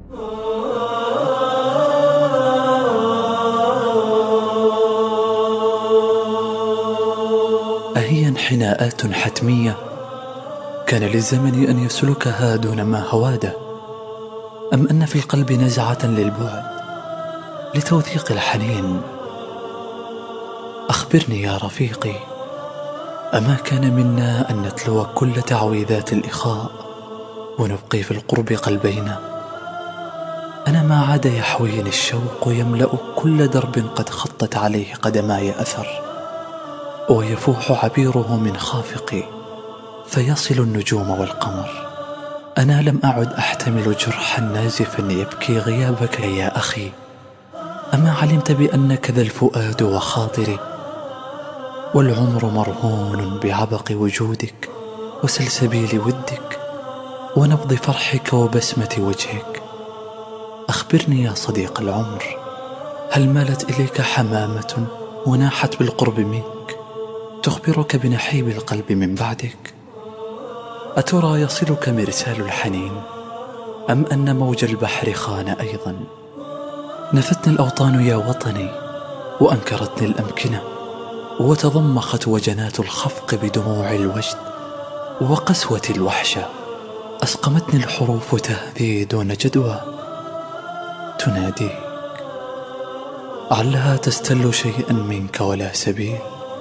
أهي انحناءات حتمية كان للزمن أن يسلكها دون ما هواده، أم أن في القلب نزعة للبعد لتوثيق الحنين؟ أخبرني يا رفيقي، أما كان منا أن نتلو كل تعويذات الإخاء ونبقي في القرب قلبينا؟ أنا ما عاد يحويني الشوق يملأ كل درب قد خطت عليه قدماي أثر، ويفوح عبيره من خافقي فيصل النجوم والقمر. أنا لم أعد أحتمل جرحا نازفا يبكي غيابك يا أخي. أما علمت بأنك ذا الفؤاد وخاطري، والعمر مرهون بعبق وجودك وسلسبيل ودك ونبض فرحك وبسمة وجهك؟ أخبرني يا صديق العمر، هل مالت إليك حمامة وناحت بالقرب منك تخبرك بنحيب القلب من بعدك؟ أترى يصلك مرسال الحنين، أم أن موج البحر خان أيضا؟ نفتني الأوطان يا وطني، وأنكرتني الأمكنة، وتضمخت وجنات الخفق بدموع الوجد وقسوة الوحشة. أسقمتني الحروف تهذي دون جدوى تناديك، علها تستل شيئا منك ولا سبيل.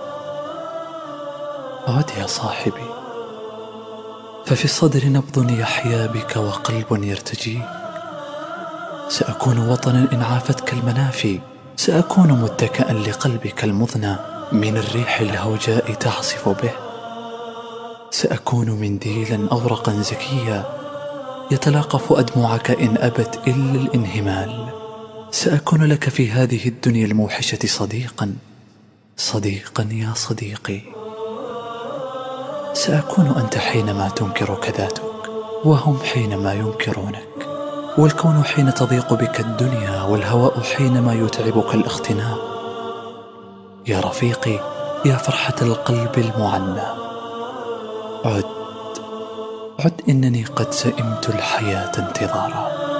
عد يا صاحبي، ففي الصدر نبض يحيا بك وقلب يرتجي. سأكون وطنا إن عافتك المنافي، سأكون متكئا لقلبك المضنى من الريح الهوجاء تعصف به. سأكون منديلا أورقا زكيا يتلاقف أدمعك إن أبت إلا الانهمال. سأكون لك في هذه الدنيا الموحشة صديقا، صديقا يا صديقي. سأكون أنت حينما تنكرك ذاتك، وهم حينما ينكرونك، والكون حين تضيق بك الدنيا، والهواء حينما يتعبك الاختناق. يا رفيقي، يا فرحة القلب المعنى، عد إنني قد سئمت الحياة انتظارا.